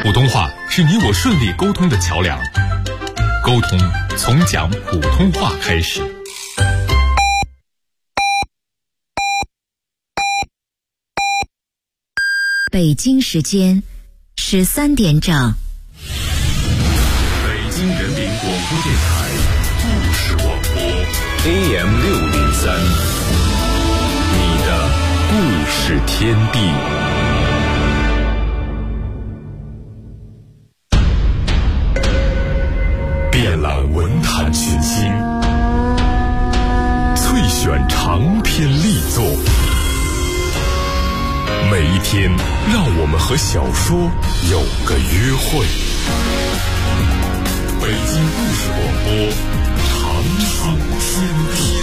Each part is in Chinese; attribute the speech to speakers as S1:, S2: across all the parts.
S1: 普通话是你我顺利沟通的桥梁，沟通从讲普通话开始。
S2: 北京时间13点整。
S1: 北京人民广播电台故事广播 AM603，你的故事天地。遍览文坛群星，萃选长篇力作。每一天，让我们和小说有个约会。北京故事广播，长寿天地。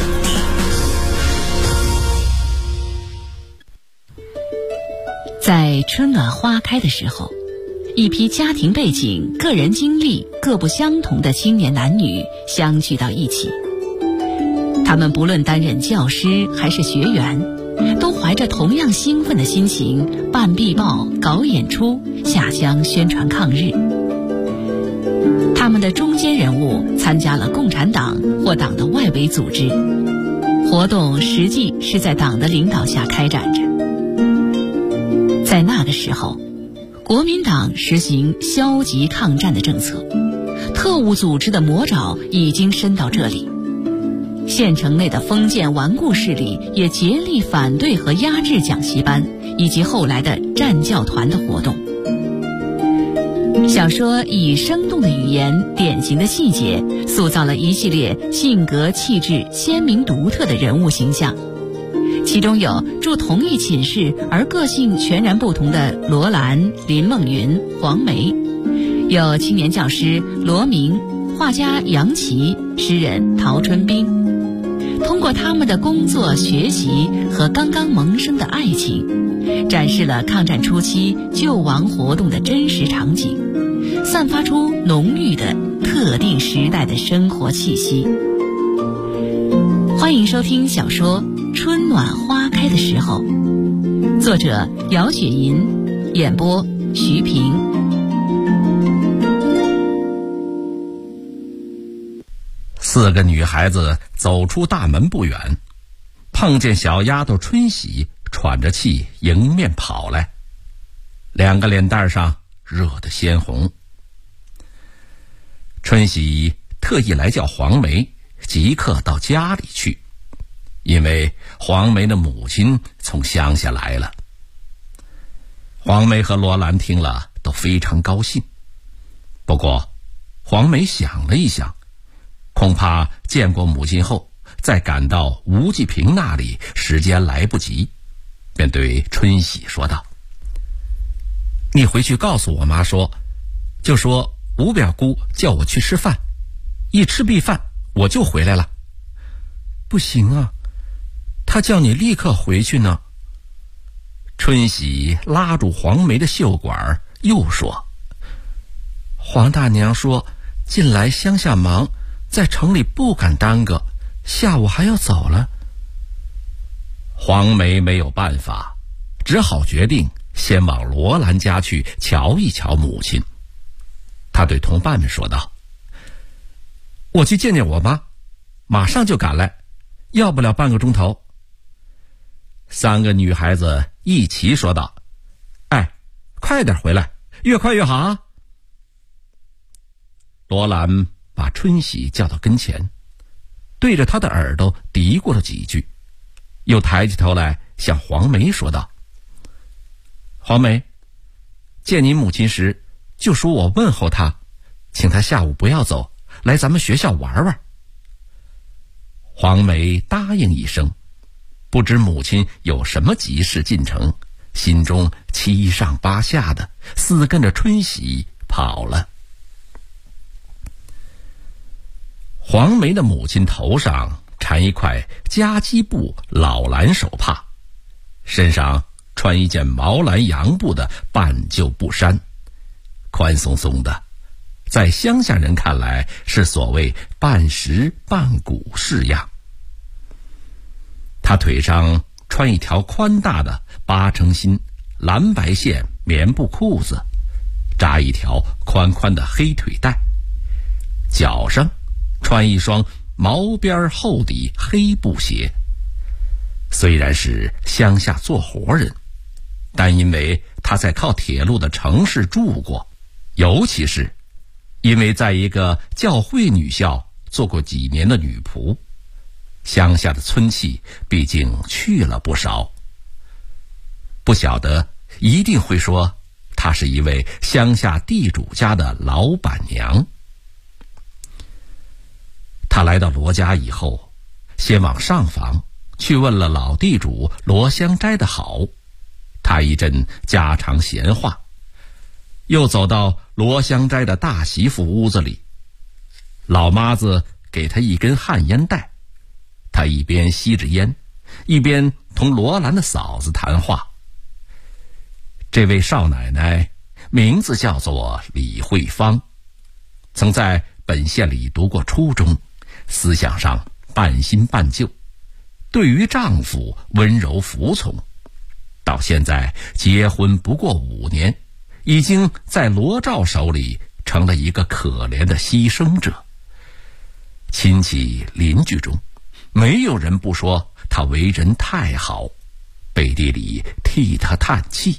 S3: 在春暖花开的时候，一批家庭背景、个人经历各不相同的青年男女相聚到一起。他们不论担任教师还是学员，都怀着同样兴奋的心情办壁报、搞演出、下乡宣传抗日。他们的中坚人物参加了共产党或党的外围组织，活动实际是在党的领导下开展着。在那个时候，国民党实行消极抗战的政策，特务组织的魔爪已经伸到这里。县城内的封建顽固势力也竭力反对和压制讲习班以及后来的战教团的活动。小说以生动的语言、典型的细节，塑造了一系列性格气质鲜明独特的人物形象。其中有住同一寝室而个性全然不同的罗兰、林梦云、黄梅，有青年教师罗明、画家杨琦、诗人陶春冰。通过他们的工作、学习和刚刚萌生的爱情，展示了抗战初期救亡活动的真实场景，散发出浓郁的特定时代的生活气息。欢迎收听小说《春暖花开的时候》，作者姚雪银，演播徐平。
S4: 四个女孩子走出大门不远，碰见小丫头春喜喘着气迎面跑来，两个脸蛋上热得鲜红。春喜特意来叫黄梅即刻到家里去，因为黄梅的母亲从乡下来了。黄梅和罗兰听了都非常高兴，不过黄梅想了一想，恐怕见过母亲后再赶到吴继平那里时间来不及，便对春喜说道：你回去告诉我妈说，就说吴表姑叫我去吃饭，一吃毕饭我就回来了。不行啊，她叫你立刻回去呢。春喜拉住黄梅的袖管又说：黄大娘说近来乡下忙，在城里不敢耽搁，下午还要走了。黄梅没有办法，只好决定先往罗兰家去瞧一瞧母亲。她对同伴们说道：我去见见我妈，马上就赶来，要不了半个钟头。三个女孩子一齐说道：哎，快点回来，越快越好啊。罗兰把春喜叫到跟前，对着她的耳朵嘀咕了几句，又抬起头来向黄梅说道：黄梅，见您母亲时就说我问候她，请她下午不要走，来咱们学校玩玩。黄梅答应一声，不知母亲有什么急事进城，心中七上八下的，似跟着春喜跑了。黄梅的母亲头上缠一块夹击布老蓝手帕，身上穿一件毛蓝洋布的半旧布衫，宽松松的，在乡下人看来是所谓半实半骨式样。他腿上穿一条宽大的8成新蓝白线棉布裤子， 扎一条宽宽的黑腿带，脚上穿一双毛边厚底黑布鞋。虽然是乡下做活人，但因为他在靠铁路的城市住过，尤其是因为在一个教会女校做过几年的女仆，乡下的村气毕竟去了不少。不晓得一定会说她是一位乡下地主家的老板娘。她来到罗家以后，先往上房去问了老地主罗香斋的好，他一阵家常闲话，又走到罗香斋的大媳妇屋子里，老妈子给他一根旱烟袋，他一边吸着烟，一边同罗兰的嫂子谈话。这位少奶奶名字叫做李慧芳，曾在本县里读过初中，思想上半新半旧，对于丈夫温柔服从，到现在结婚不过5年，已经在罗照手里成了一个可怜的牺牲者。亲戚邻居中没有人不说他为人太好，背地里替他叹气。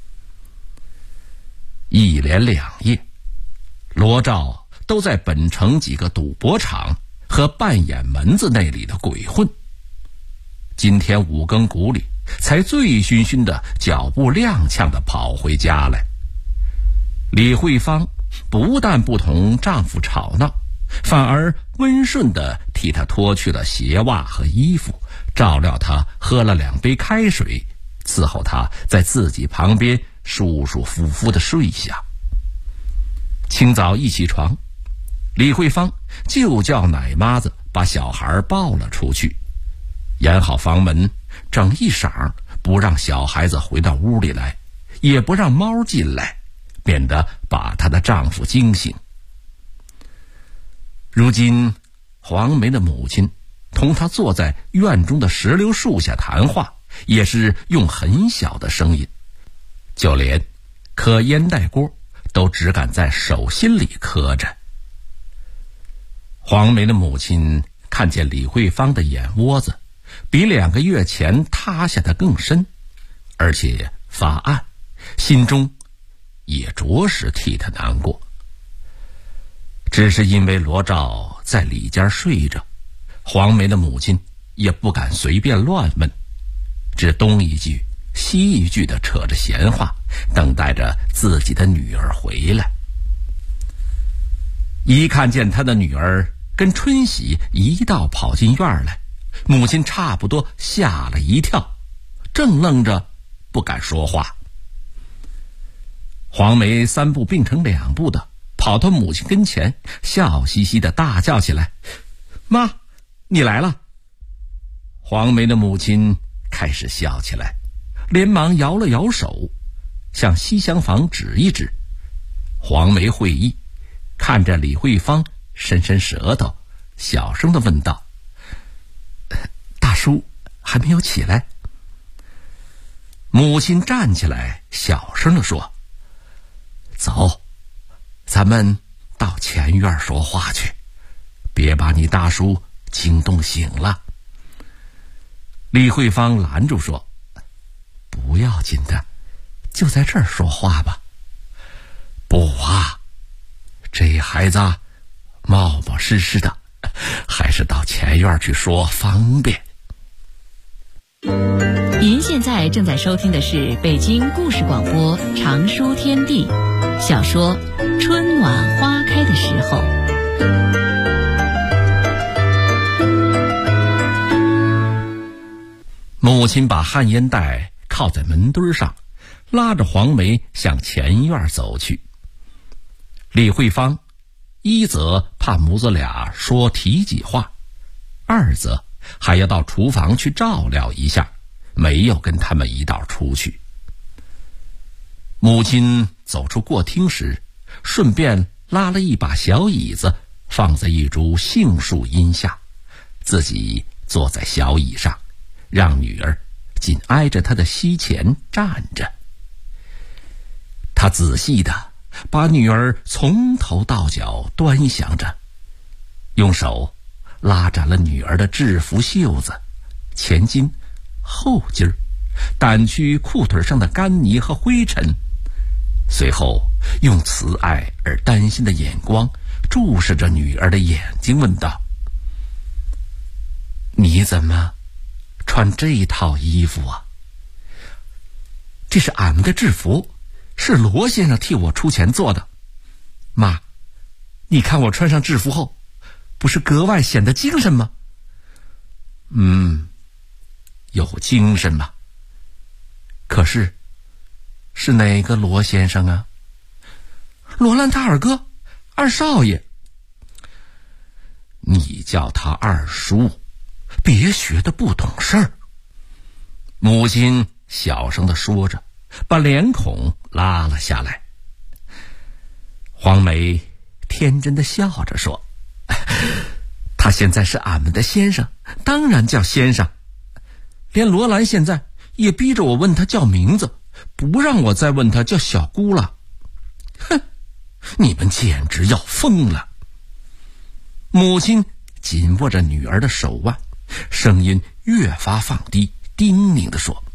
S4: 一连2夜，罗照都在本城几个赌博场和半掩门子那里的鬼混。今天5更鼓里才醉醺醺的脚步踉跄的跑回家来。李慧芳不但不同丈夫吵闹，反而温顺地替他脱去了鞋袜和衣服，照料他喝了2杯开水，伺候他在自己旁边舒舒服服地睡下。清早一起床，李慧芳就叫奶妈子把小孩抱了出去，掩好房门，整一晌不让小孩子回到屋里来，也不让猫进来，免得把她的丈夫惊醒。如今黄梅的母亲同她坐在院中的石榴树下谈话，也是用很小的声音，就连磕烟袋锅都只敢在手心里磕着。黄梅的母亲看见李慧芳的眼窝子比2个月前塌下的更深，而且发暗，心中也着实替她难过。只是因为罗照在里间睡着，黄梅的母亲也不敢随便乱问，只东一句西一句的扯着闲话，等待着自己的女儿回来。一看见他的女儿跟春喜一道跑进院来，母亲差不多吓了一跳，正愣着不敢说话。黄梅3步并成2步的跑到母亲跟前，笑嘻嘻的大叫起来：“妈，你来了！”黄梅的母亲开始笑起来，连忙摇了摇手，向西厢房指一指。黄梅会意，看着李慧芳伸伸舌头，小声地问道：“大叔还没有起来？”母亲站起来，小声地说：“走，咱们到前院说话去，别把你大叔惊动醒了。”李慧芳拦住说：“不要紧的，就在这儿说话吧。”“不啊，这孩子冒冒失失的，还是到前院去说方便。”
S3: 您现在正在收听的是北京故事广播长书天地小说《春暖花开的时候》。
S4: 母亲把旱烟袋靠在门墩上，拉着黄梅向前院走去。李慧芳一则怕母子俩说提几话，二则还要到厨房去照料一下，没有跟他们一道出去。母亲走出过厅时，顺便拉了一把小椅子放在一株杏树荫下，自己坐在小椅上，让女儿紧挨着她的膝前站着。她仔细地把女儿从头到脚端详着，用手拉展了女儿的制服袖子、前襟、后襟，掸去裤腿上的干泥和灰尘，随后用慈爱而担心的眼光注视着女儿的眼睛，问道：你怎么穿这套衣服啊？这是俺们的制服，是罗先生替我出钱做的。妈，你看我穿上制服后，不是格外显得精神吗？有精神吗？可是，是哪个罗先生啊？罗兰他二哥，二少爷。你叫他二叔，别学得不懂事儿。母亲小声地说着，把脸孔拉了下来。黄梅天真地笑着说：他现在是俺们的先生，当然叫先生。连罗兰现在也逼着我问他叫名字，不让我再问他叫小姑了。哼，你们简直要疯了。母亲紧握着女儿的手腕，声音越发放低，叮咛地说：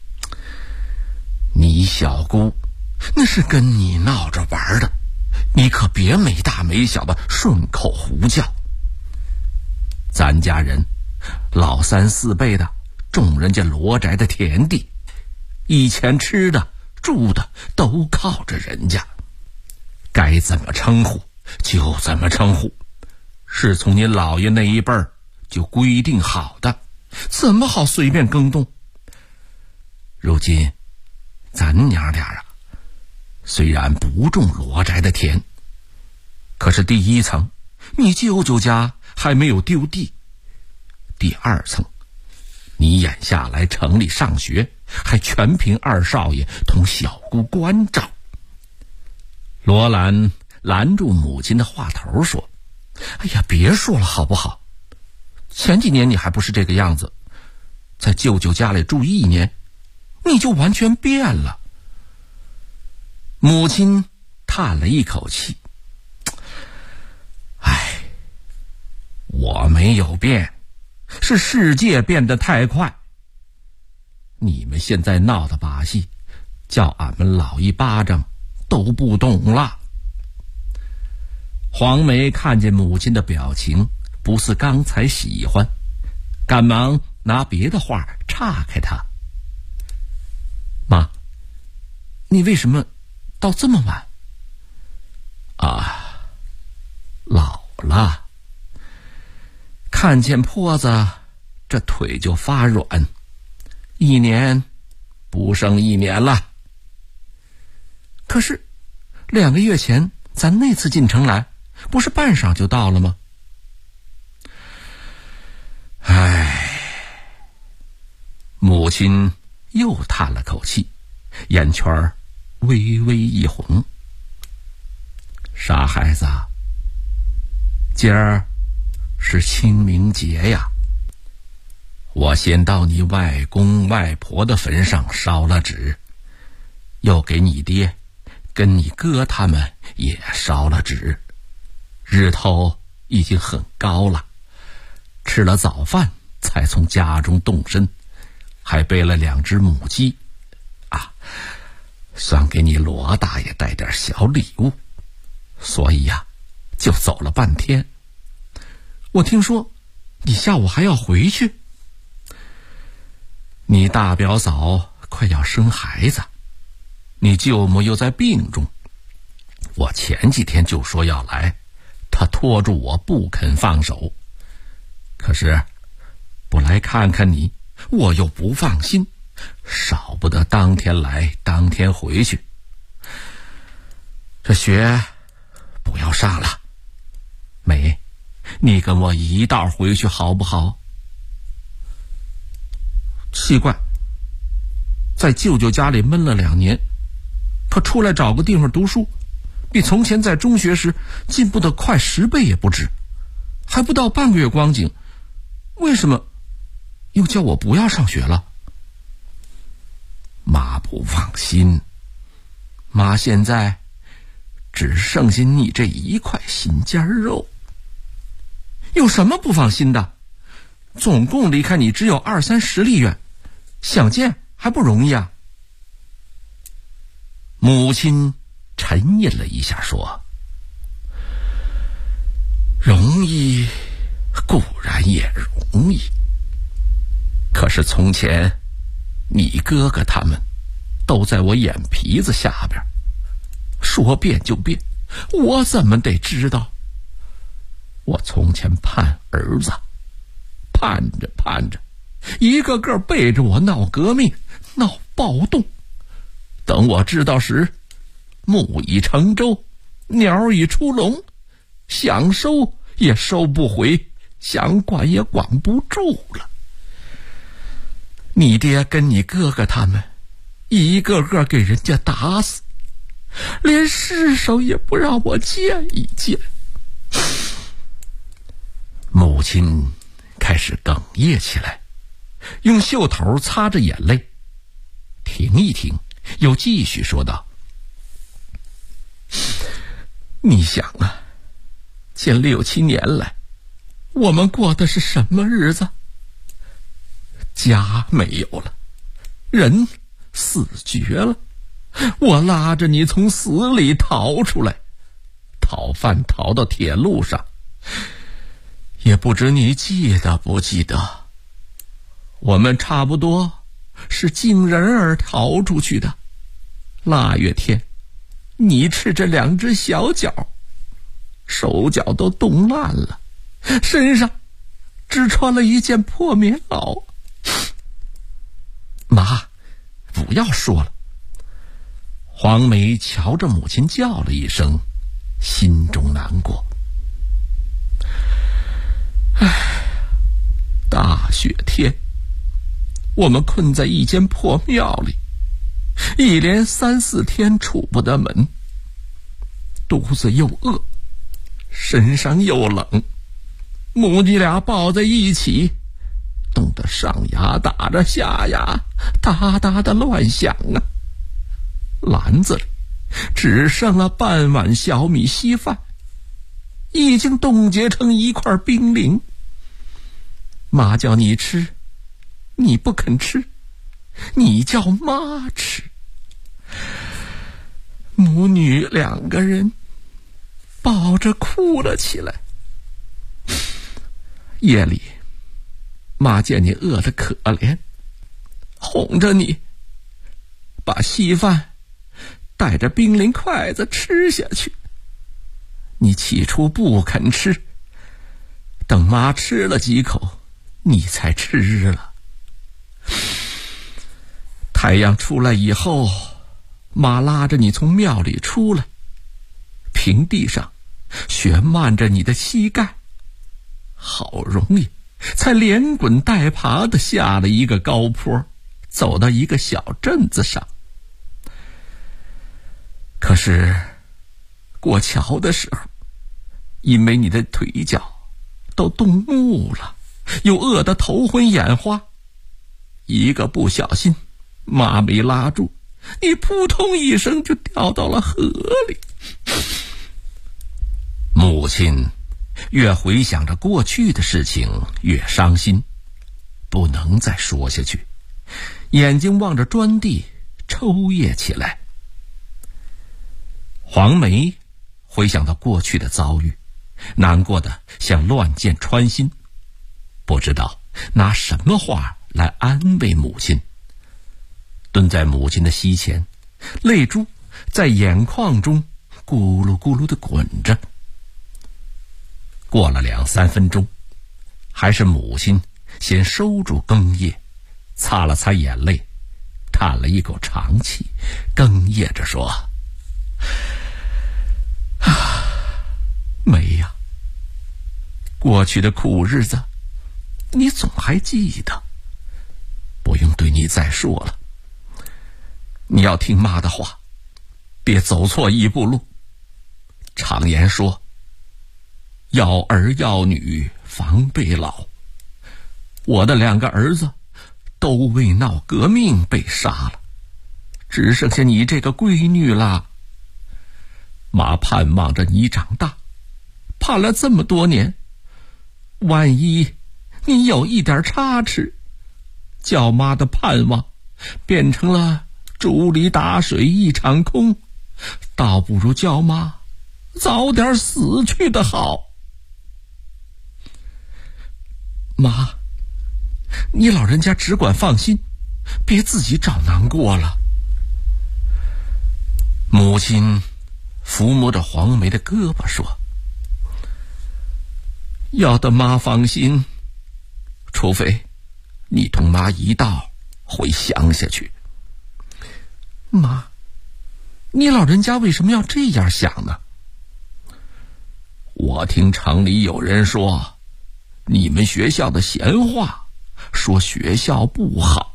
S4: 你小姑那是跟你闹着玩的，你可别没大没小的顺口胡叫。咱家人老三四辈的种人家罗宅的田地，以前吃的住的都靠着人家，该怎么称呼就怎么称呼，是从您姥爷那一辈儿就规定好的，怎么好随便更动？如今咱娘俩啊，虽然不种罗宅的田，可是第一层你舅舅家还没有丢地，第二层你眼下来城里上学，还全凭二少爷同小姑关照。罗兰拦住母亲的话头说：哎呀，别说了好不好？前几年你还不是这个样子，在舅舅家里住1年，你就完全变了。母亲叹了一口气：哎，我没有变，是世界变得太快。你们现在闹的把戏，叫俺们老一巴掌都不懂了。黄梅看见母亲的表情不似刚才喜欢，赶忙拿别的话岔开她：妈，你为什么到这么晚？啊，老了，看见坡子这腿就发软，1年不剩1年了。可是2个月前咱那次进城来，不是半晌就到了吗？唉，母亲又叹了口气，眼圈微微一红。傻孩子，今儿是清明节呀，我先到你外公外婆的坟上烧了纸，又给你爹跟你哥他们也烧了纸。日头已经很高了，吃了早饭才从家中动身，还备了2只母鸡啊，算给你罗大爷带点小礼物，所以呀，就走了半天。我听说你下午还要回去，你大表嫂快要生孩子，你舅母又在病中，我前几天就说要来，他拖住我不肯放手，可是不来看看你，我又不放心，少不得当天来当天回去。这学不要上了，美，你跟我一道回去好不好？奇怪，在舅舅家里闷了2年，他出来找个地方读书，比从前在中学时进步的快10倍也不止，还不到半个月光景，为什么又叫我不要上学了？妈不放心，妈现在只剩下你这一块心尖肉。有什么不放心的？总共离开你只有20-30里远，想见还不容易啊。母亲沉吟了一下说，容易固然也容易，可是从前你哥哥他们都在我眼皮子下边，说变就变，我怎么得知道？我从前盼儿子，盼着盼着，一个个背着我闹革命，闹暴动。等我知道时，木已成舟，鸟已出笼，想收也收不回，想管也管不住了。你爹跟你哥哥他们一个个给人家打死，连尸首也不让我见一见。母亲开始哽咽起来，用袖头擦着眼泪，停一停，又继续说道，你想啊，近6-7年来我们过的是什么日子？家没有了，人死绝了，我拉着你从死里逃出来，讨饭逃到铁路上，也不知你记得不记得，我们差不多是经人儿逃出去的。腊月天，你赤着2只小脚，手脚都冻烂了，身上只穿了一件破棉袄。妈，不要说了。黄梅瞧着母亲叫了一声，心中难过。大雪天，我们困在一间破庙里，一连3-4天出不得门，肚子又饿，身上又冷，母女俩抱在一起，冻得上牙打着下牙，哒哒的乱响啊。篮子里只剩了半碗小米稀饭，已经冻结成一块冰凌。妈叫你吃，你不肯吃，你叫妈吃。母女2个人抱着哭了起来。夜里，妈见你饿得可怜，哄着你，把稀饭带着冰凌筷子吃下去。你起初不肯吃，等妈吃了几口，你才吃了。太阳出来以后，妈拉着你从庙里出来，平地上雪漫着你的膝盖，好容易才连滚带爬的下了一个高坡，走到一个小镇子上。可是过桥的时候，因为你的腿脚都冻木了，又饿得头昏眼花，一个不小心，妈没拉住，你扑通一声就掉到了河里。母亲越回想着过去的事情越伤心，不能再说下去，眼睛望着砖地抽噎起来。黄梅回想到过去的遭遇，难过的像乱箭穿心，不知道拿什么话来安慰母亲。蹲在母亲的膝前，泪珠在眼眶中咕噜咕噜地滚着。过了2-3分钟，还是母亲先收住哽咽，擦了擦眼泪，叹了一口长气，哽咽着说，梅呀，过去的苦日子你总还记得，不用对你再说了。你要听妈的话，别走错一步路。常言说，要儿要女防备老，我的2个儿子都为闹革命被杀了，只剩下你这个闺女了。 妈盼望着你长大，盼了这么多年，万一你有一点差池，叫妈的盼望变成了竹里打水一场空，倒不如叫妈早点死去的好。妈，你老人家只管放心，别自己找难过了。母亲抚摸着黄梅的胳膊说，要得妈放心，除非你同妈一道回乡下去。妈，你老人家为什么要这样想呢？我听城里有人说，你们学校的闲话，说学校不好。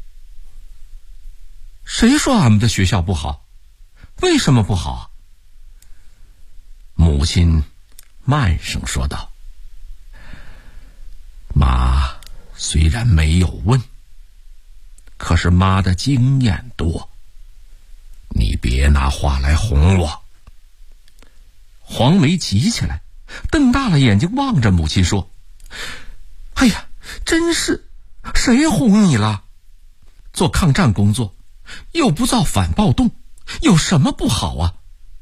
S4: 谁说俺们的学校不好？为什么不好？母亲慢声说道，妈虽然没有问，可是妈的经验多，你别拿话来哄我。黄梅急起来，瞪大了眼睛望着母亲说，哎呀，真是，谁哄你了？做抗战工作又不造反暴动，有什么不好啊？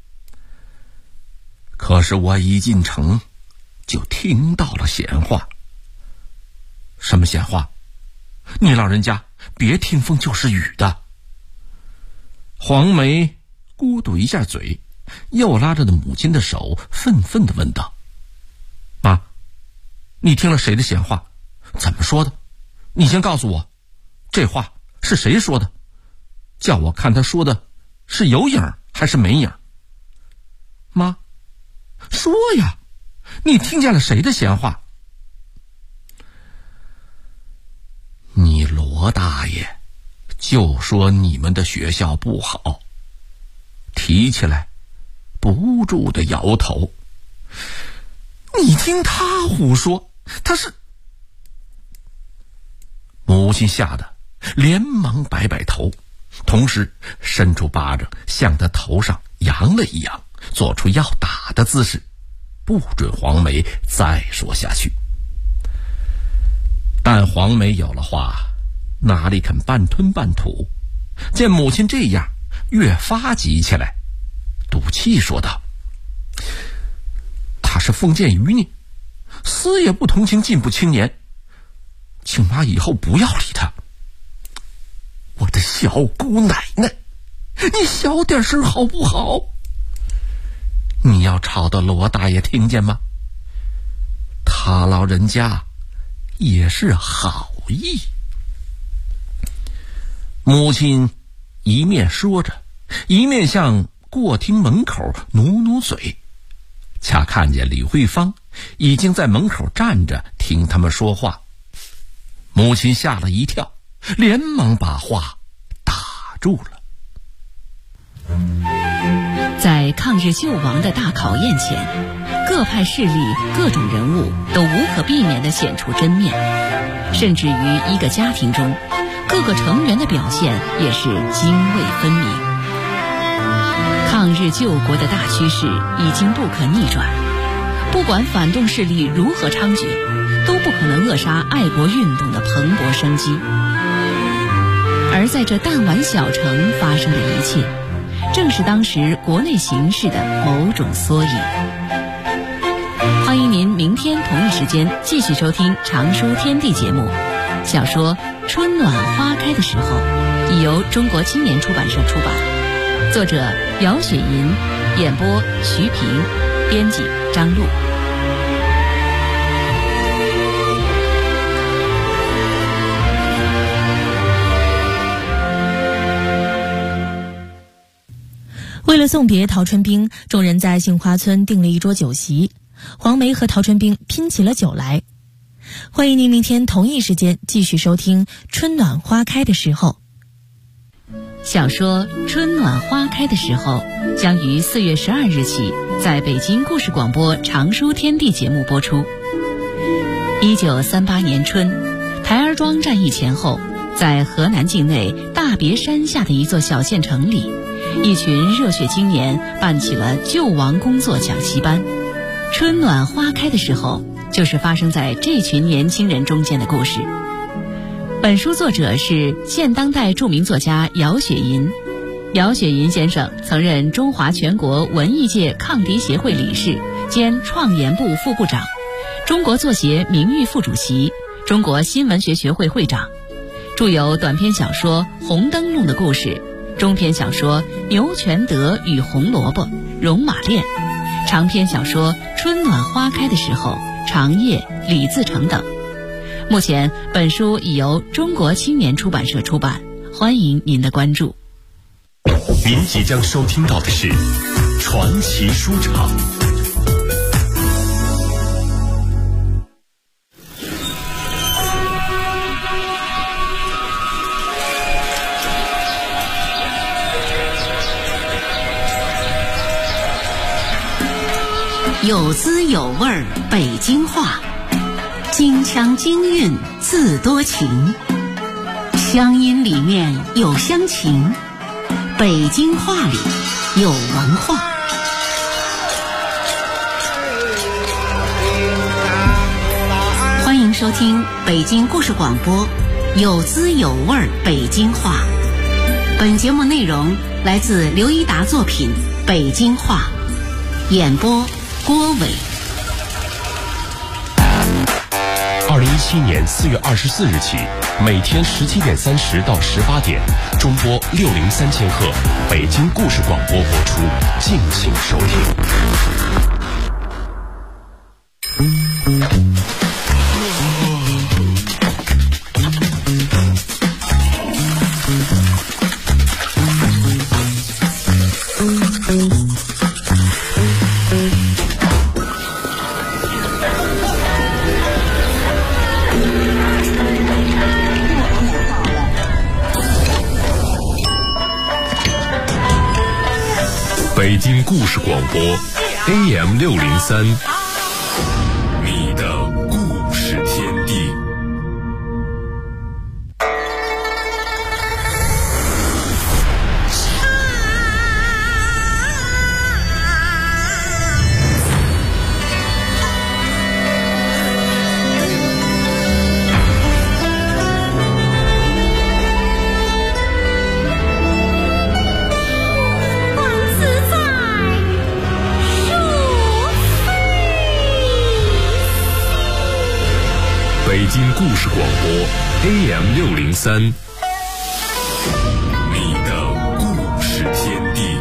S4: 可是我一进城就听到了闲话。什么闲话？你老人家别听风就是雨的。黄梅咕嘟一下嘴，又拉着母亲的手愤愤地问道，妈，你听了谁的闲话？怎么说的？你先告诉我，这话是谁说的？叫我看他说的是有影还是没影？妈，说呀，你听见了谁的闲话？你罗大爷就说你们的学校不好，提起来不住的摇头。你听他胡说，他是……母亲吓得连忙摆摆头，同时伸出巴掌向他头上扬了一扬，做出要打的姿势，不准黄梅再说下去。但黄梅有了话，哪里肯半吞半吐，见母亲这样，越发急起来，赌气说道，他是封建余孽，死也不同情进步青年，请妈以后不要理他。我的小姑奶奶，你小点声好不好？你要吵到罗大爷听见吗？他老人家也是好意。母亲一面说着，一面向过厅门口努努嘴，恰看见李慧芳已经在门口站着听他们说话。母亲吓了一跳，连忙把话打住了。
S3: 在抗日救亡的大考验前，各派势力、各种人物都无可避免地显出真面，甚至于一个家庭中，各个成员的表现也是泾渭分明。抗日救国的大趋势已经不可逆转，不管反动势力如何猖獗，都不可能扼杀爱国运动的蓬勃生机。而在这弹丸小城发生的一切，正是当时国内形势的某种缩影。欢迎您明天同一时间继续收听常书天地节目。小说《春暖花开的时候》已由中国青年出版社出版，作者姚雪银，演播徐平，编辑张璐。
S5: 为了送别陶春冰，众人在杏花村订了一桌酒席，黄梅和陶春冰拼起了酒来。欢迎您明天同一时间继续收听《春暖花开的时候》。
S3: 小说《春暖花开的时候》将于4月12日起在北京故事广播常书天地节目播出。1938年春，台儿庄战役前后，在河南境内大别山下的一座小县城里， 一群热血青年办起了救亡工作讲习班。春暖花开的时候，就是发生在这群年轻人中间的故事。本书作者是现当代著名作家姚雪银。姚雪银先生曾任中华全国文艺界抗敌协会理事兼创研部副部长，中国作协名誉副主席，中国新闻学学会会长，著有短篇小说《红灯笼的故事》，中篇小说《牛全德与红萝卜》《戎马恋》，长篇小说《春暖花开的时候》《长夜》《李自成》等。目前本书已由中国青年出版社出版，欢迎您的关注。
S1: 您即将收听到的是传奇书场。
S6: 有滋有味儿北京话，京腔京韵自多情，乡音里面有乡情，北京话里有文化。欢迎收听北京故事广播有滋有味儿北京话。本节目内容来自刘一达作品《北京话》，演播郭伟。
S1: 2017年4月24日起，每天17点30到18点，中波603千赫，北京故事广播播出，敬请收听。北京故事广播 AM603， 你的故事天地。北京故事广播 AM603， 你的故事天地。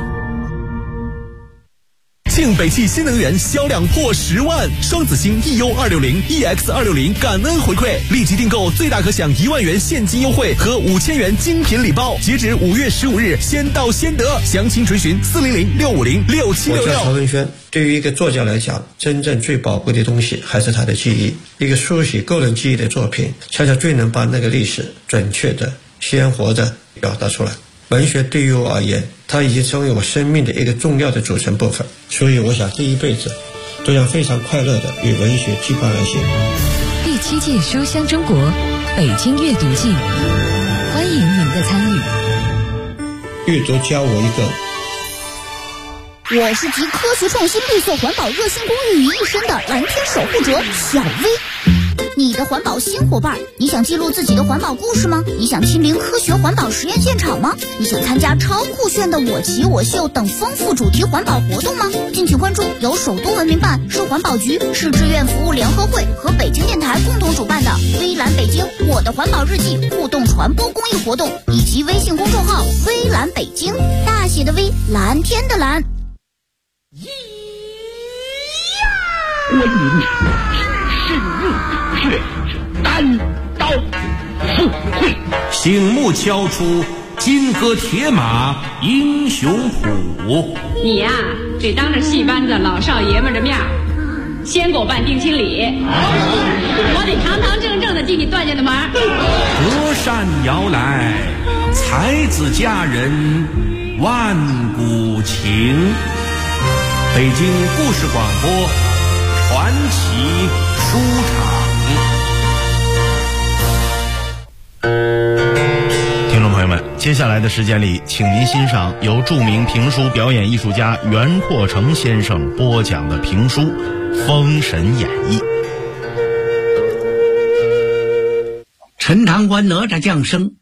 S1: 庆北汽新能源销量破10万，双子星 EU260、EX260 感恩回馈，立即订购最大可享1万元现金优惠和5000元精品礼包，截止5月15日，先到先得，详情追询400-650-6766。
S7: 我叫曹文轩。对于一个作家来讲，真正最宝贵的东西还是他的记忆。一个书写个人记忆的作品，恰恰最能把那个历史准确的、鲜活的表达出来。文学对于我而言，它已经成为我生命的一个重要的组成部分。所以我想这一辈子都要非常快乐的与文学羁绊而行。
S2: 第7届书香中国北京阅读季，欢迎您的参与。
S7: 阅读教我一个。
S8: 我是集科学创新、绿色环保、热心公益于一身的蓝天守护者小薇。你的环保新伙伴，你想记录自己的环保故事吗？你想亲临科学环保实验现场吗？你想参加超酷炫的我骑我秀等丰富主题环保活动吗？敬请关注由首都文明办、市环保局、市志愿服务联合会和北京电台共同主办的微蓝北京我的环保日记互动传播公益活动，以及微信公众号微蓝北京，大写的微，蓝天的蓝。
S9: 观音慎入血单刀赴会，
S10: 醒目敲出金戈铁马英雄谱。
S11: 你呀，得当着戏班子老少爷们的面先给我办定亲礼，我得堂堂正正的进你段家的门。
S10: 隔山摇来，才子佳人万古情。北京故事广播传奇书场。
S12: 听众朋友们， 接下来的时间里，请您欣赏由著名评书表演艺术家袁阔成先生播讲的评书《封神演义》。
S13: 陈塘关哪吒降生，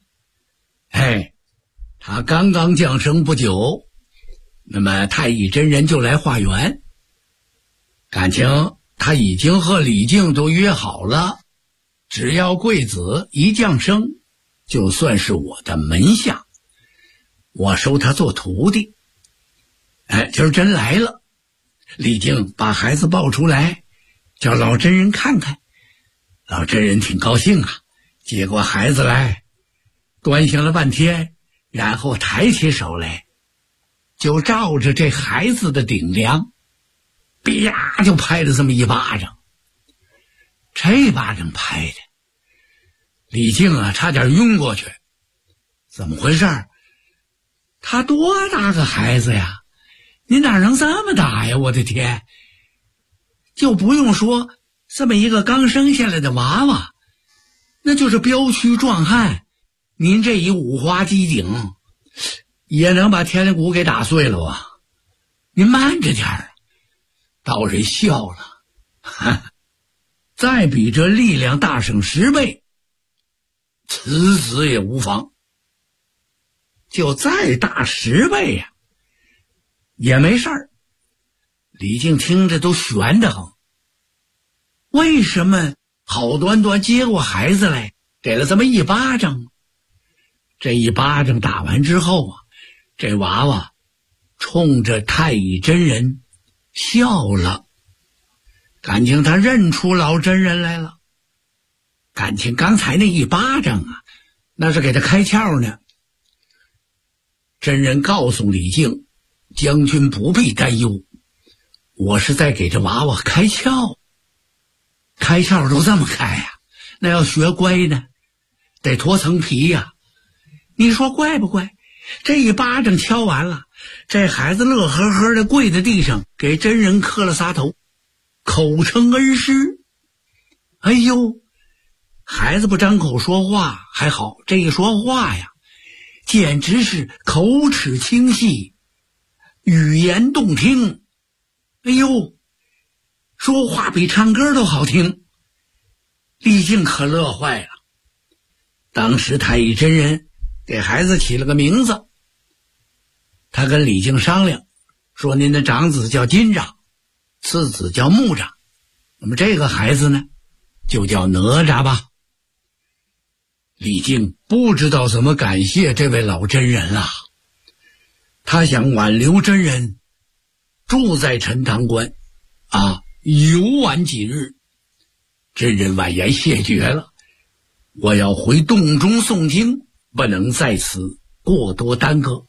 S13: 他刚刚降生不久，那么太乙真人就来化缘。感情他已经和李靖都约好了，只要贵子一降生，就算是我的门下，我收他做徒弟。今儿真来了，李靖把孩子抱出来，叫老真人看看。老真人挺高兴啊，接过孩子来，端详了半天，然后抬起手来，就照着这孩子的顶梁，啪就拍了这么一巴掌。这巴掌拍的李靖啊差点晕过去。怎么回事？他多大个孩子呀，你哪能这么打呀，我的天。就不用说这么一个刚生下来的娃娃，那就是彪躯壮汉，您这一五花鸡顶也能把天灵骨给打碎了啊。您慢着点儿。道人笑了，再比这力量大省10倍，此子也无妨。就再大10倍呀，也没事儿。李靖听着都悬得很。为什么好端端接过孩子来，给了这么一巴掌？这一巴掌打完之后啊，这娃娃冲着太乙真人笑了。感情他认出老真人来了。感情刚才那一巴掌啊，那是给他开窍呢。真人告诉李靖，将军不必担忧，我是在给这娃娃开窍。开窍都这么开呀，那要学乖呢，得脱层皮呀。你说怪不怪？这一巴掌敲完了，这孩子乐呵呵的跪在地上，给真人磕了仨头，口称恩师。哎呦，孩子不张口说话还好，这一说话呀，简直是口齿清晰，语言动听。哎呦，说话比唱歌都好听。李靖可乐坏了。当时太乙真人给孩子起了个名字，他跟李靖商量说，您的长子叫金吒，次子叫木吒，那么这个孩子呢就叫哪吒吧。李靖不知道怎么感谢这位老真人了，他想挽留真人住在陈塘关游玩几日。真人婉言谢绝了，我要回洞中诵经，不能在此过多耽搁。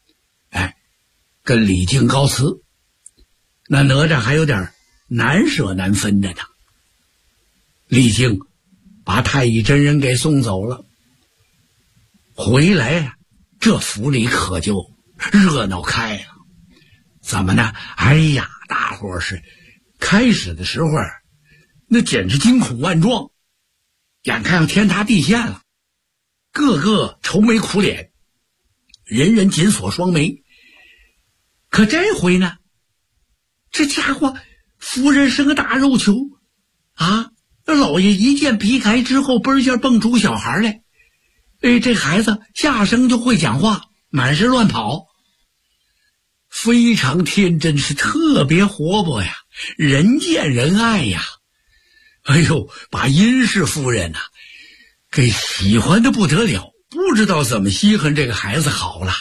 S13: 跟李靖告辞。那哪吒还有点难舍难分的呢。李靖把太乙真人给送走了。回来这府里可就热闹开了。怎么呢？大伙是开始的时候那简直惊恐万状，眼看要天塌地陷了，个个愁眉苦脸，人人紧锁双眉。可这回呢，这家伙夫人生个大肉球那老爷一见皮开之后，嘣一下蹦出小孩来。这孩子下生就会讲话，满是乱跑，非常天真，是特别活泼呀，人见人爱呀。把殷氏夫人给喜欢的不得了，不知道怎么稀罕这个孩子好了。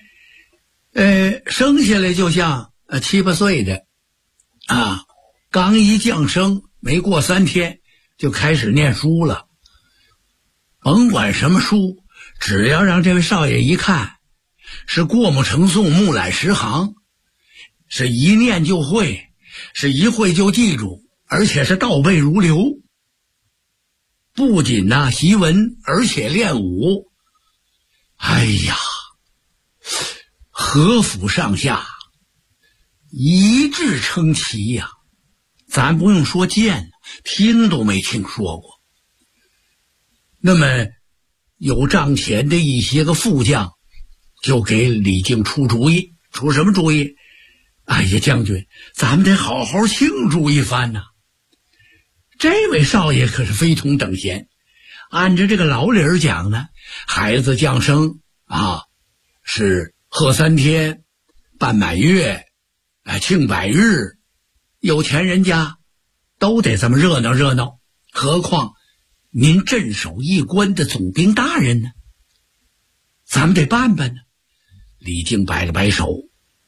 S13: 生下来就像7、8岁的刚一降生没过3天就开始念书了。甭管什么书，只要让这位少爷一看，是过目成诵，目览10行，是一念就会，是一会就记住，而且是倒背如流。不仅习文，而且练武。何府上下一致称奇呀，咱不用说见，听都没听说过。那么有帐前的一些个副将就给李靖出主意。出什么主意？哎呀，将军，咱们得好好庆祝一番呐！这位少爷可是非同等闲。按照这个老理儿讲呢，孩子降生啊，是贺3天，办满月，庆百日，有钱人家都得这么热闹热闹，何况您镇守一关的总兵大人呢？咱们得办办呢。李靖摆了摆手，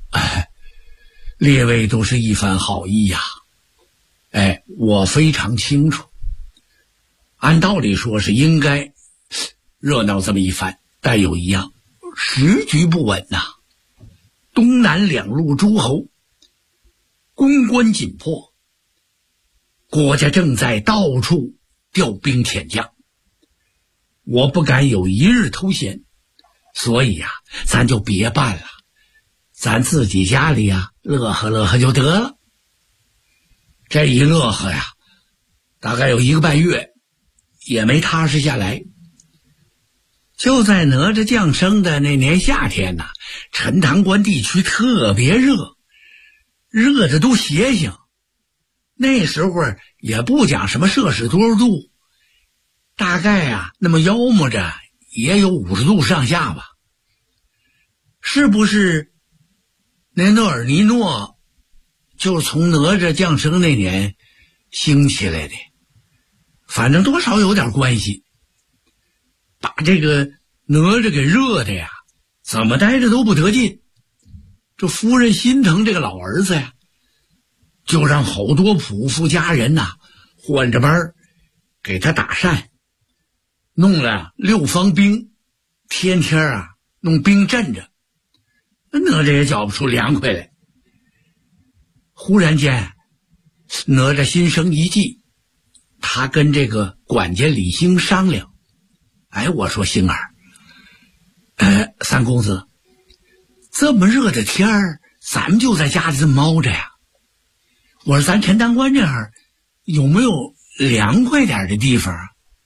S13: 列位都是一番好意呀。我非常清楚，按道理说是应该热闹这么一番，但有一样，时局不稳呐。东南2路诸侯攻关紧迫，国家正在到处调兵遣将，我不敢有一日偷闲，所以咱就别办了，咱自己家里乐呵乐呵就得了。这一乐呵大概有1个半月也没踏实下来。就在哪吒降生的那年夏天陈塘关地区特别热，热的都邪性。那时候也不讲什么摄氏多少度，大概那么妖魔着也有50度上下吧。是不是那诺尔尼诺就是从哪吒降生那年兴起来的？反正多少有点关系，把这个哪吒给热的怎么待着都不得劲。这夫人心疼这个老儿子就让好多仆妇家人换着班给他打扇，弄了6方兵，天天弄兵镇着，哪吒也觉不出凉快来。忽然间哪吒心生一计，他跟这个管家李兴商量，我说星儿，三公子，这么热的天儿，咱们就在家里这么猫着我说咱陈塘关这儿有没有凉快点的地方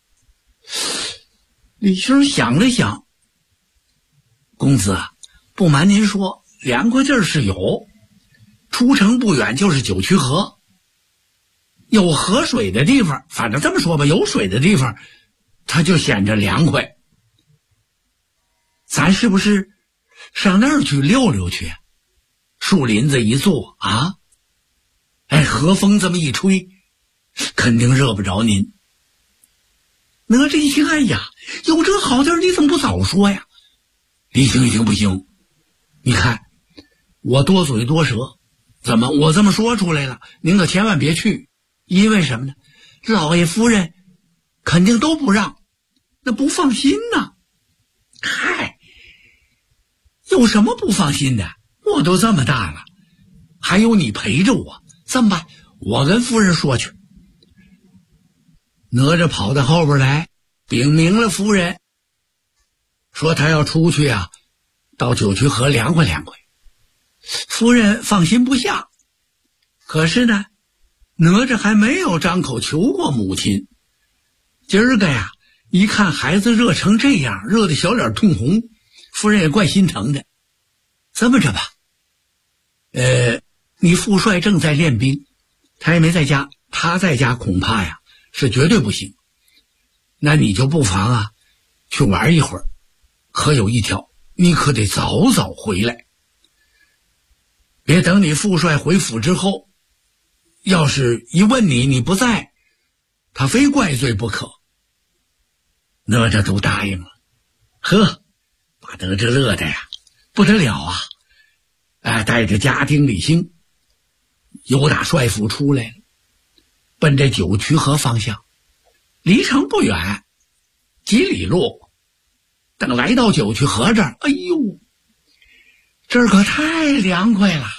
S13: 李兴想了想，公子不瞒您说，凉快地儿是有，出城不远就是九曲河，有河水的地方，反正这么说吧，有水的地方它就显着凉快。咱是不是上那儿去溜溜去？树林子一坐河风这么一吹，肯定热不着您。哪吒一听，有这好地儿，你怎么不早说呀？李兴一听，不行，你看我多嘴多舌，怎么我这么说出来了，您可千万别去。因为什么呢？老爷夫人肯定都不让，那不放心呐。有什么不放心的？我都这么大了，还有你陪着我，这么办？我跟夫人说去。哪吒跑到后边来，禀明了夫人，说他要出去到九曲河凉快凉快。夫人放心不下，可是呢，哪吒还没有张口求过母亲。今儿个一看孩子热成这样，热得小脸通红，夫人也怪心疼的。这么着吧，你父帅正在练兵，他也没在家，他在家恐怕是绝对不行。那你就不妨去玩一会儿，可有一条，你可得早早回来，别等你父帅回府之后，要是一问你不在，他非怪罪不可。哪吒都答应了，把哪吒乐的不得了带着家丁李兴由打帅府出来了，奔这九曲河方向，离城不远，几里路。等来到九曲河这儿，这儿可太凉快了。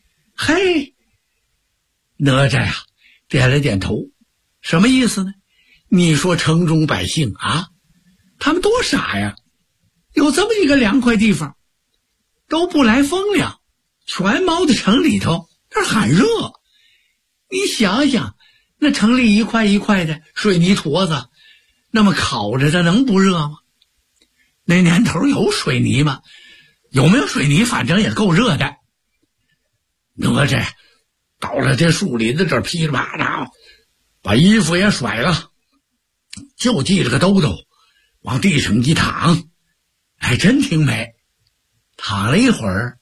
S13: 哪吒点了点头，什么意思呢？你说城中百姓他们多傻呀，有这么一个凉快地方都不来风凉，全猫在城里头，这喊热。你想想，那城里一块一块的水泥坨子，那么烤着它能不热吗？那年头有水泥吗？ 有没有水泥反正也够热的。哪吒到了这树林子这儿，噼里啪啦把衣服也甩了，就系着个兜兜往地上一躺，还真挺美。躺了一会儿，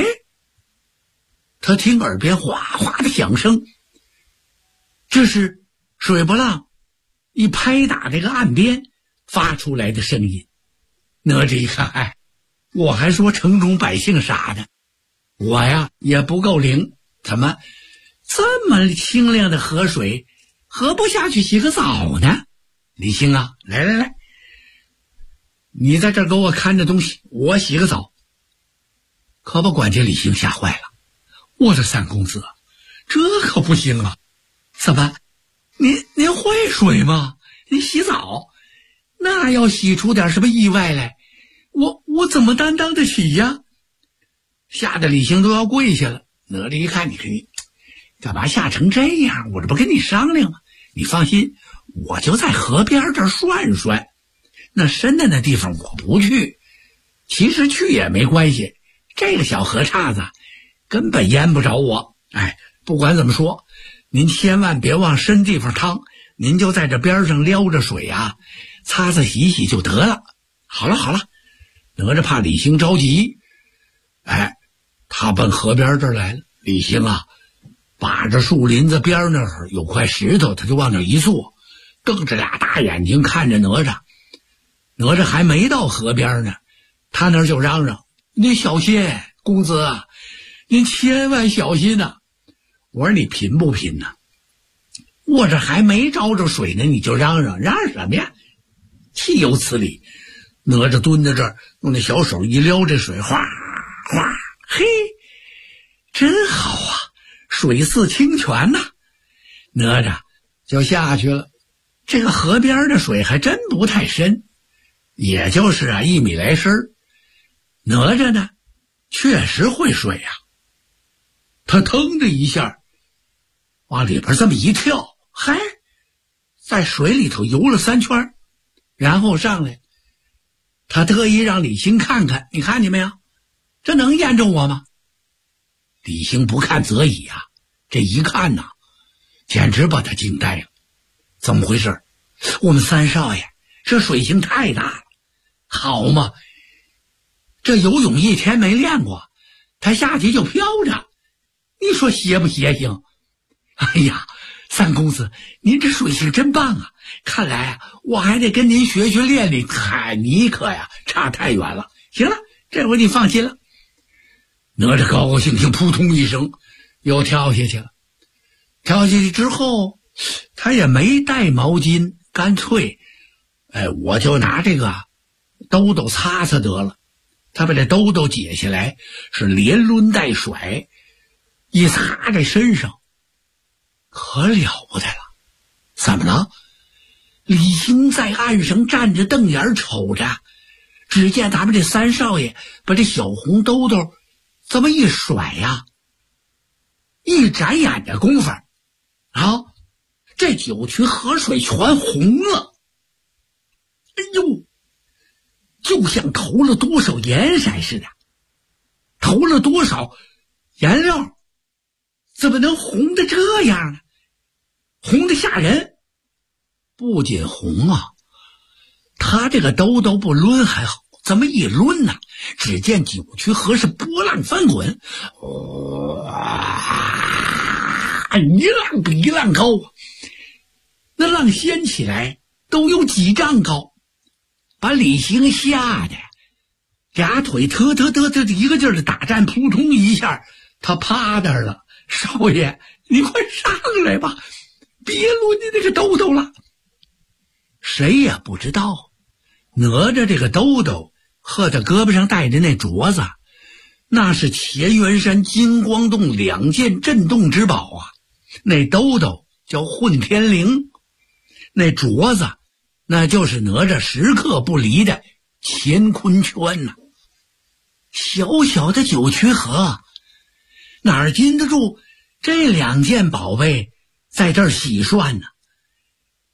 S13: 他听耳边哗哗的响声，这是水波浪一拍打这个岸边发出来的声音。哪吒一看，我还说城中百姓傻呢，我呀也不够灵，怎么这么清亮的河水喝不下去洗个澡呢？李兴啊，来，你在这儿给我看着东西，我洗个澡。可把管家李兴吓坏了，我的三公子，这可不行啊！怎么，您会水吗？您洗澡，那要洗出点什么意外来，我怎么担当得起呀？吓得李兴都要跪下了。哪吒一看，你干嘛吓成这样？我这不跟你商量吗？你放心，我就在河边这儿涮涮，那深的那地方我不去。其实去也没关系，这个小河岔子根本淹不着我。不管怎么说，您千万别往深地方趟，您就在这边上撩着水啊，擦擦洗洗就得了。好了，哪吒怕李兴着急，他奔河边这儿来了。李兴啊，把着树林子边那儿有块石头，他就往那儿一坐，瞪着俩大眼睛看着哪吒。哪吒还没到河边呢，他那儿就嚷嚷：“您小心，公子啊，您千万小心呐！”我说你贫不贫呐？我这还没着着水呢，你就嚷嚷什么呀？岂有此理！哪吒蹲在这儿，用那小手一撩这水，哗哗，嘿，真好啊，水似清泉呐！哪吒就下去了。这个河边的水还真不太深，也就是1米来深。哪吒呢，确实会水啊。他腾的一下往里边这么一跳，在水里头游了3圈，然后上来。他特意让李兴看看，你看见没有？这能验着我吗？李兴不看则已啊，这一看呐，简直把他惊呆了。怎么回事？我们三少爷这水性太大了，好嘛，这游泳1天没练过，他下去就飘着，你说邪不邪性？哎呀，三公子，您这水性真棒啊！看来啊，我还得跟您学学练练。你可呀差太远了。行了，这回你放心了。哪吒高高兴兴，扑通一声又跳下去了。跳下去之后，他也没带毛巾，干脆我就拿这个兜兜擦擦得了。他把这兜兜解下来，是连抡带甩，一擦在身上，可了不得了。怎么了？李兴在岸上站着，瞪眼瞅着，只见他们这三少爷把这小红兜兜这么一甩呀，一眨眼的功夫这9渠河水全红了。哎呦，就像投了多少盐色似的，投了多少颜料，怎么能红的这样呢？红的吓人。不仅红啊，他这个兜兜不抡还好，这么一抡呢，只见9渠河是波浪翻滚，一浪比一浪高啊，那浪掀起来都有几丈高，把李兴吓得俩腿嘚一个劲儿的打颤，扑通一下他趴那儿了。少爷，你快上来吧，别抡你那个兜兜了。谁也不知道，哪吒这个兜兜和他胳膊上戴着那镯子，那是乾元山金光洞2件镇洞之宝啊。那兜兜叫混天绫，那镯子那就是哪吒时刻不离的乾坤圈呐。小小的9渠河哪儿禁得住这2件宝贝在这儿洗涮呢？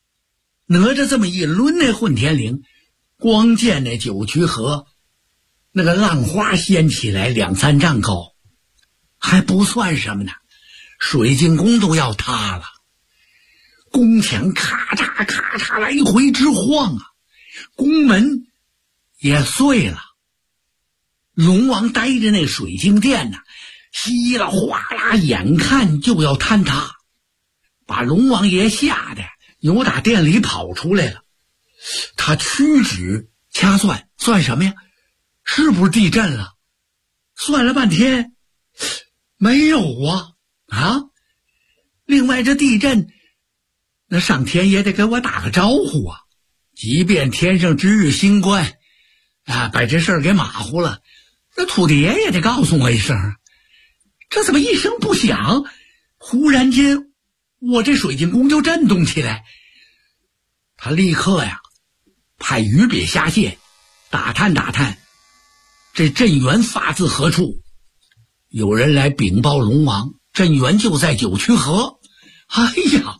S13: 哪吒这么一抡那混天绫，光见那9渠河那个浪花掀起来2、3丈高，还不算什么呢，水晶宫都要塌了，宫墙咔嚓咔嚓来回直晃啊，宫门也碎了。龙王呆着那水晶殿呢，稀啦哗啦，眼看就要坍塌，把龙王爷吓得由打殿里跑出来了。他屈指掐算，算什么呀？是不是地震了？算了半天没有啊！另外这地震，那上天也得给我打个招呼啊！即便天上值日星官把这事儿给马虎了，那土地爷也得告诉我一声。这怎么一声不响，忽然间我这水晶宫就震动起来？他立刻派鱼鳖下线打探打探，这镇元发自何处？有人来禀报龙王，镇元就在九曲河。哎呀，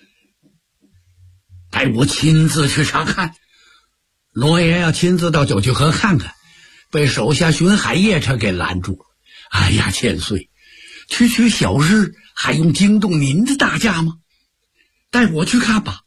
S13: 待我亲自去查看。龙爷要亲自到九曲河看看，被手下巡海夜叉给拦住了。哎呀，千岁，区区小事还用惊动您的大驾吗？带我去看吧。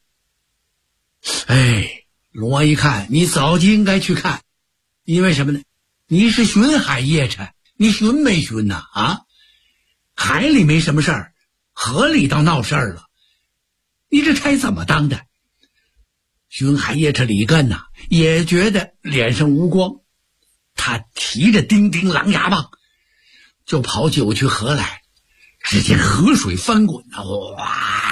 S13: 龙王一看，你早就应该去看，因为什么呢？你是巡海夜叉，你巡没巡呐？海里没什么事儿，河里倒闹事儿了，你这差怎么当的？巡海夜叉李艮也觉得脸上无光，他提着叮叮狼牙棒就跑九曲河来。只见河水翻滚哇，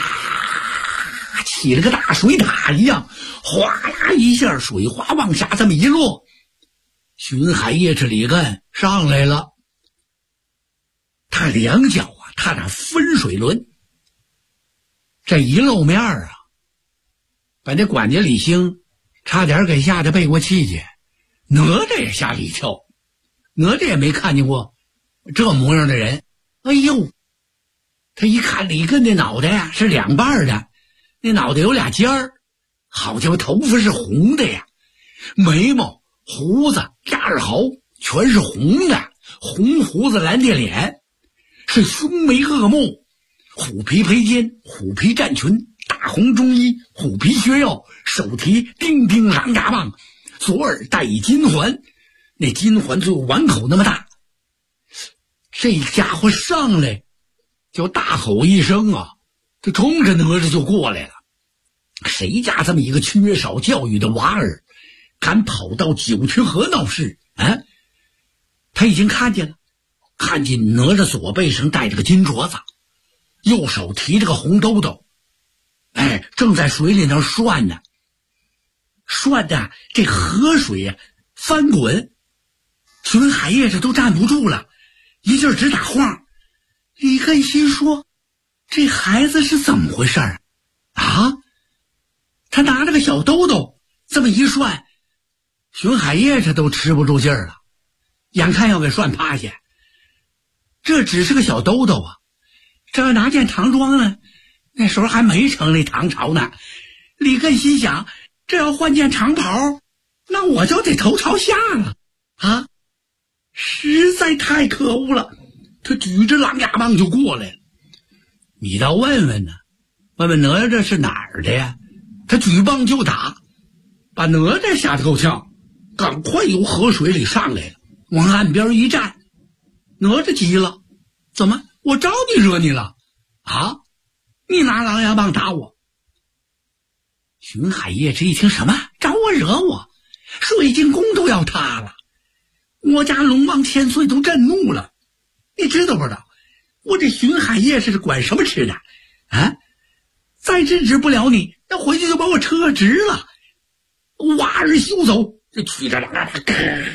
S13: 起了个大水塔一样，哗啦一下水花往下这么一落。巡海夜叉李艮上来了，他两脚踏着分水轮，这一露面把那管家李兴差点给吓得背过气去。哪吒也吓了一跳，哪吒也没看见过这模样的人。哎呦，他一看李艮那脑袋是两半的，那脑袋有俩尖儿，好家伙，头发是红的呀，眉毛胡子2毫全是红的，红胡子蓝靛脸，是凶眉恶目，虎皮披肩，虎皮战裙，大红中衣，虎皮靴药，手提叮叮狼牙棒，左耳戴一金环，那金环就碗口那么大。这家伙上来就大吼一声就冲着哪吒就过来了。谁家这么一个缺少教育的娃儿敢跑到九曲河闹事他已经看见了，看见哪吒左背上戴着个金镯子，右手提着个红兜兜，正在水里那涮呢，涮的这河水翻滚，巡海夜叉都站不住了，一劲儿直打晃。李艮心说，这孩子是怎么回事他拿着个小兜兜这么一涮，巡海夜叉都吃不住劲儿了，眼看要给涮趴下。这只是个小兜兜这要拿件唐装呢，那时候还没成立唐朝呢。李艮心想，这要换件长袍，那我就得头朝下了实在太可恶了。他举着狼牙棒就过来了。你倒问问问问哪吒是哪儿的呀？他举棒就打，把哪吒吓得够呛，赶快由河水里上来了，往岸边一站。哪吒急了，怎么我招你惹你了你拿狼牙棒打我？巡海夜叉一听，什么招我惹我？水晶宫都要塌了，我家龙王千岁都震怒了，你知道不知道我这巡海夜叉是管什么吃的再制止不了你，那回去就把我车直了，挖而休走。就举着狼牙棒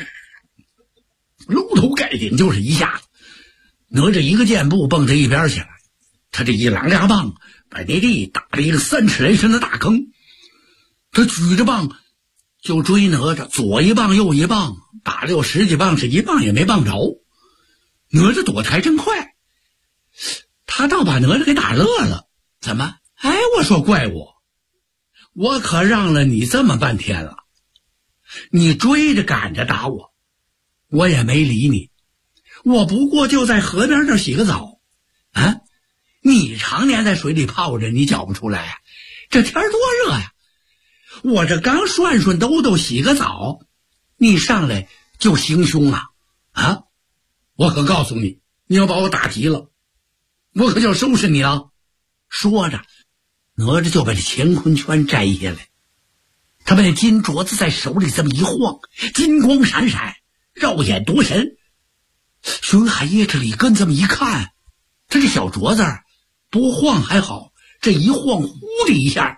S13: 露头盖顶就是一下子，哪吒一个箭步蹦在一边去了，他这一狼牙棒把那地打了一个3尺来深的大坑。他举着棒就追哪吒，左一棒右一棒，打了有10几棒，是一棒也没棒着。哪吒躲得还真快，他倒把哪吒给打乐了。怎么我说怪我可让了你这么半天了，你追着赶着打我， 我也没理你，我不过就在河边那洗个澡啊。你常年在水里泡着，你觉不出来啊？这天多热呀！我这刚涮兜兜洗个澡，你上来就行凶啊！啊！我可告诉你，你要把我打急了，我可就收拾你了。说着，哪吒就把这乾坤圈摘下来，他把那金镯子在手里这么一晃，金光闪闪，绕眼夺神。巡海夜这里跟这么一看，他这小镯子不晃还好，这一晃，呼的一下，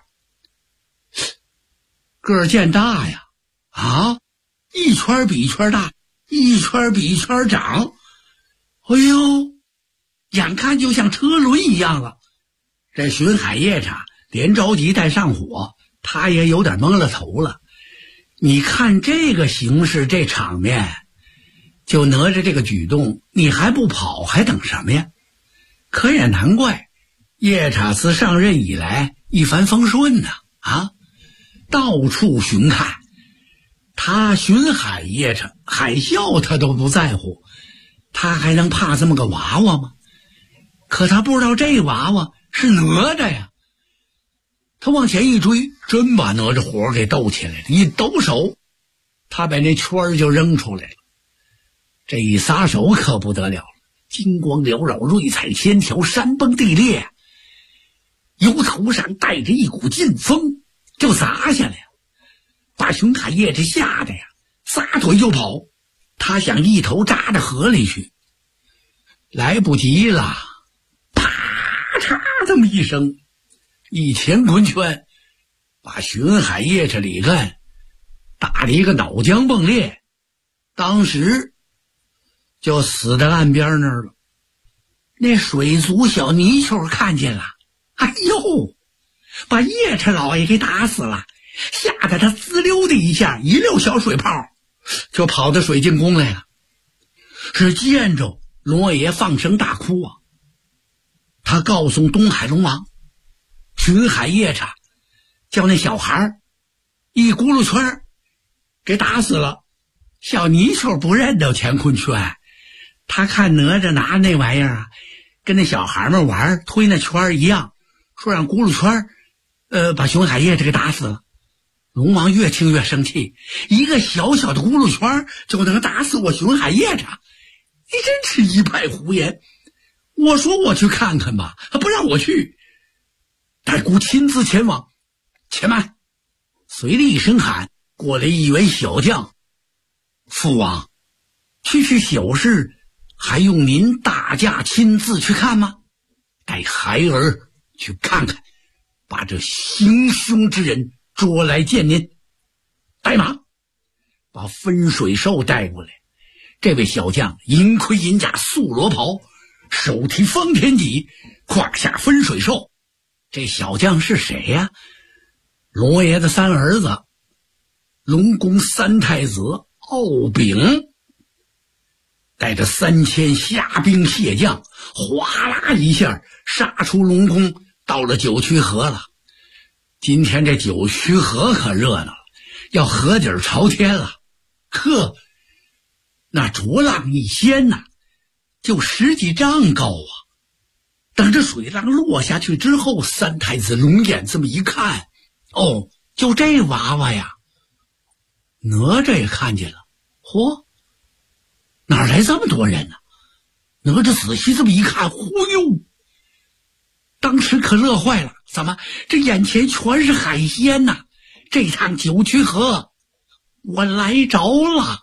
S13: 个儿见大呀！啊，一圈比一圈大，一圈比一圈长。哎呦，眼看就像车轮一样了。这巡海夜叉连着急带上火，他也有点懵了头了。你看这个形势，这场面，就哪吒这个举动，你还不跑，还等什么呀？可也难怪，夜叉自上任以来一帆风顺呢，啊，到处巡看。他巡海夜叉，海啸他都不在乎，他还能怕这么个娃娃吗？可他不知道这娃娃是哪吒呀。他往前一追，真把哪吒火给斗起来了，一抖手，他把那圈就扔出来了。这一撒手可不得了了，金光缭绕，瑞彩千条，山崩地裂，由头上带着一股劲风就砸下来了，把巡海夜叉吓得呀撒腿就跑。他想一头扎到河里去，来不及了，啪嚓这么一声，一乾坤圈把巡海夜叉里干打了一个脑浆迸裂，当时就死在岸边那儿了。那水族小泥鳅看见了，哎呦，把夜叉老爷给打死了，吓得他滋溜的一下，一溜小水泡就跑到水晶宫来了。是见着龙王爷放声大哭啊！他告诉东海龙王，巡海夜叉叫那小孩一轱辘圈给打死了。小泥鳅不认得乾坤圈，他看哪吒拿那玩意儿啊，跟那小孩们玩推那圈一样，说让轱辘圈把巡海夜叉给打死了。龙王越听越生气，一个小小的轱辘圈就能打死我巡海夜叉，你真是一派胡言！我说我去看看吧，不让我去，待孤亲自前往。且慢！随了一声喊，过来一员小将。父王，区小事还用您大驾亲自去看吗？带孩儿去看看，把这行凶之人捉来见您。带马，把分水兽带过来。这位小将银盔银甲素罗袍，手提方天戟，胯下分水兽。这小将是谁呀？龙爷的三儿子，龙宫三太子敖丙，带着3000虾兵蟹将，哗啦一下杀出龙宫，到了九曲河了。今天这九曲河可热闹了，要河底朝天了。呵，那浊浪一掀呐，就10几丈高啊！等着水浪落下去之后，三太子龙眼这么一看，哦，就这娃娃呀！哪吒也看见了，嚯，哪来这么多人呢？哪吒仔细这么一看，忽悠，当时可乐坏了。怎么这眼前全是海鲜呐？这趟九曲河我来着了。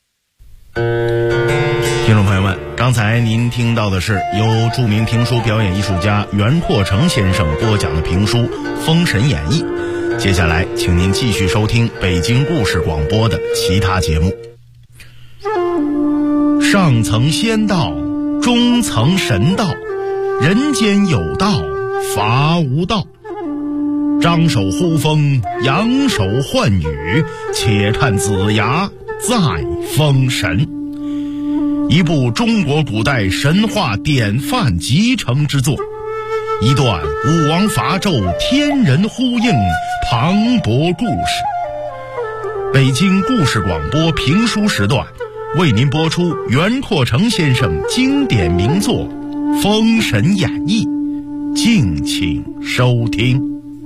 S12: 听众朋友们，刚才您听到的是由著名评书表演艺术家袁阔成先生播讲的评书《封神演义》。接下来请您继续收听北京故事广播的其他节目。上层仙道，中层神道，人间有道，法无道。张手呼风，扬手唤雨，且看子牙再封神。一部中国古代神话典范集成之作，一段武王伐纣天人呼应磅礴故事。北京故事广播评书时段， 为您播出袁阔成先生经典名作《封神演义》，敬请收听。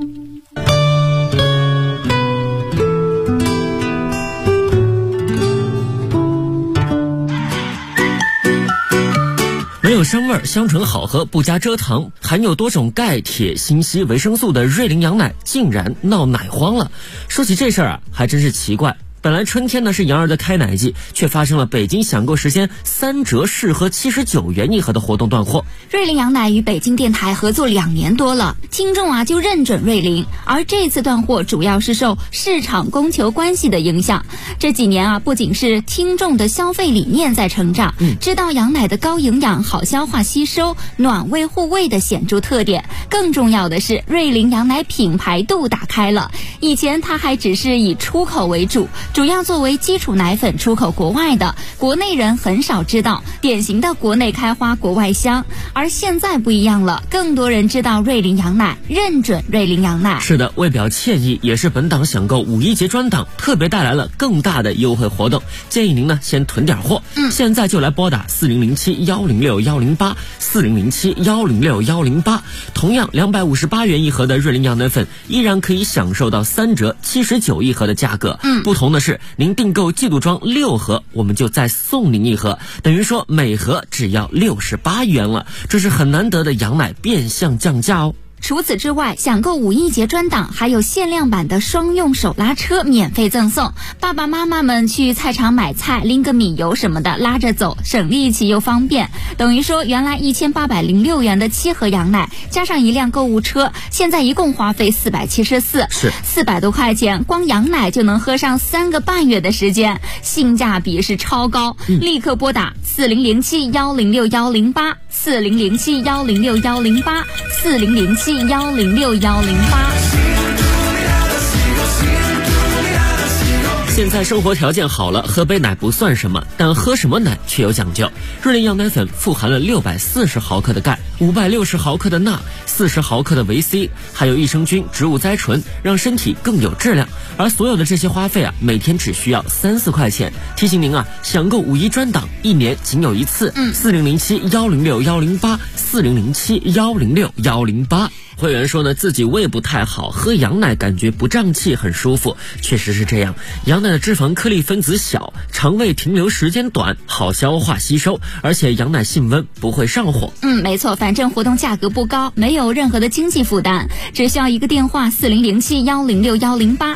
S14: 没有膻味，香醇好喝，不加蔗糖，含有多种钙、铁、锌、硒、维生素的瑞麟羊奶竟然闹奶荒了。说起这事儿啊，还真是奇怪。本来春天呢是羊儿的开奶季，却发生了北京享购时间3折适合79元一盒的活动断货。
S8: 瑞麟羊奶与北京电台合作2年多了，听众啊就认准瑞麟，而这次断货主要是受市场供求关系的影响。这几年啊，不仅是听众的消费理念在成长，知道羊奶的高营养、好消化吸收、暖胃护胃的显著特点，更重要的是瑞麟羊奶品牌度打开了。以前它还只是以出口为主，主要作为基础奶粉出口国外的，国内人很少知道，典型的国内开花国外香。而现在不一样了，更多人知道瑞麟羊奶，认准瑞麟羊奶。
S14: 是的，为表歉意，也是本档享购5一节专档特别带来了更大的优惠活动，建议您呢先囤点货，现在就来拨打4007-106-108 4007-106-108。同样258元一盒的瑞麟羊奶粉依然可以享受到3折79一盒的价格。不同的是，您订购季度装6盒，我们就再送您1盒，等于说每盒只要68元了，这是很难得的羊奶变相降价哦。
S8: 除此之外，享购5一节专档还有限量版的双用手拉车免费赠送，爸爸妈妈们去菜场买菜拎个米油什么的拉着走，省力气又方便。等于说原来1806元的7盒羊奶加上1辆购物车，现在一共花费474，
S14: 是
S8: 400多块钱，光羊奶就能喝上3个半月的时间，性价比是超高。立刻拨打4007-106-108 4007-106-108 4007-106-108。
S14: 现在生活条件好了，喝杯奶不算什么，但喝什么奶却有讲究。瑞麟羊奶粉富含了640毫克的钙、560毫克的钠、40毫克的维 C， 还有益生菌、植物甾醇，让身体更有质量。而所有的这些花费啊，每天只需要3-4块钱。提醒您啊，享购5一专档1年仅有1次。4007-106-108 4007-106-108。会员说呢，自己胃不太好，喝羊奶感觉不胀气，很舒服。确实是这样，羊奶的脂肪颗粒分子小，肠胃停留时间短，好消化吸收，而且羊奶性温，不会上火。
S8: 没错，反正活动价格不高，没有任何的经济负担，只需要一个电话4007-106-108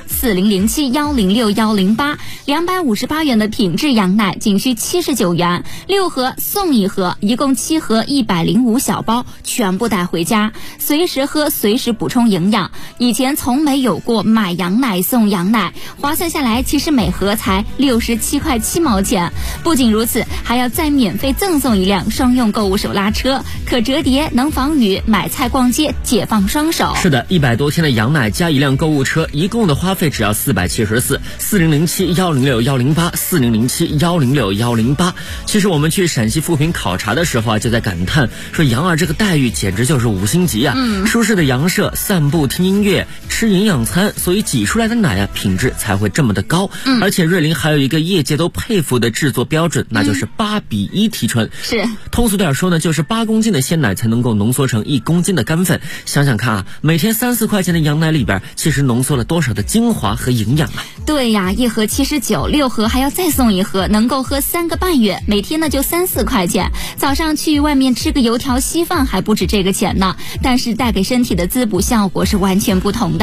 S8: 4007-106-108。258元的品质羊奶仅需79元，6盒送1盒，一共7盒105小包，全部带回家，随时喝随时补充营养。以前从没有过买羊奶送羊奶，划算下来其实每盒才67块7毛钱。不仅如此，还要再免费赠送1辆双用购物手拉车，可折叠，能防雨，买菜逛街解放双手。
S14: 是的，100多天的羊奶加1辆购物车，一共的花费只要474。4007-106-108 4007-106-108。其实我们去陕西富平考察的时候啊，就在感叹说羊儿这个待遇简直就是5星级啊。舒适的羊舍，散步听音乐，吃营养餐，所以挤出来的奶啊品质才会这么的高。而且瑞麟还有一个业界都佩服的制作标准，那就是8:1提纯。
S8: 是，
S14: 通俗点说呢，就是8公斤的鲜奶才能够浓缩成1公斤的干粉。想想看啊，每天3-4块钱的羊奶里边，其实浓缩了多少的精华和营养啊。
S8: 对呀，1盒79，6盒还要再送1盒，能够喝3个半月，每天呢就3-4块钱。早上去外面吃个油条稀饭还不止这个钱呢，但是带给身体的滋补效果是完全不同的。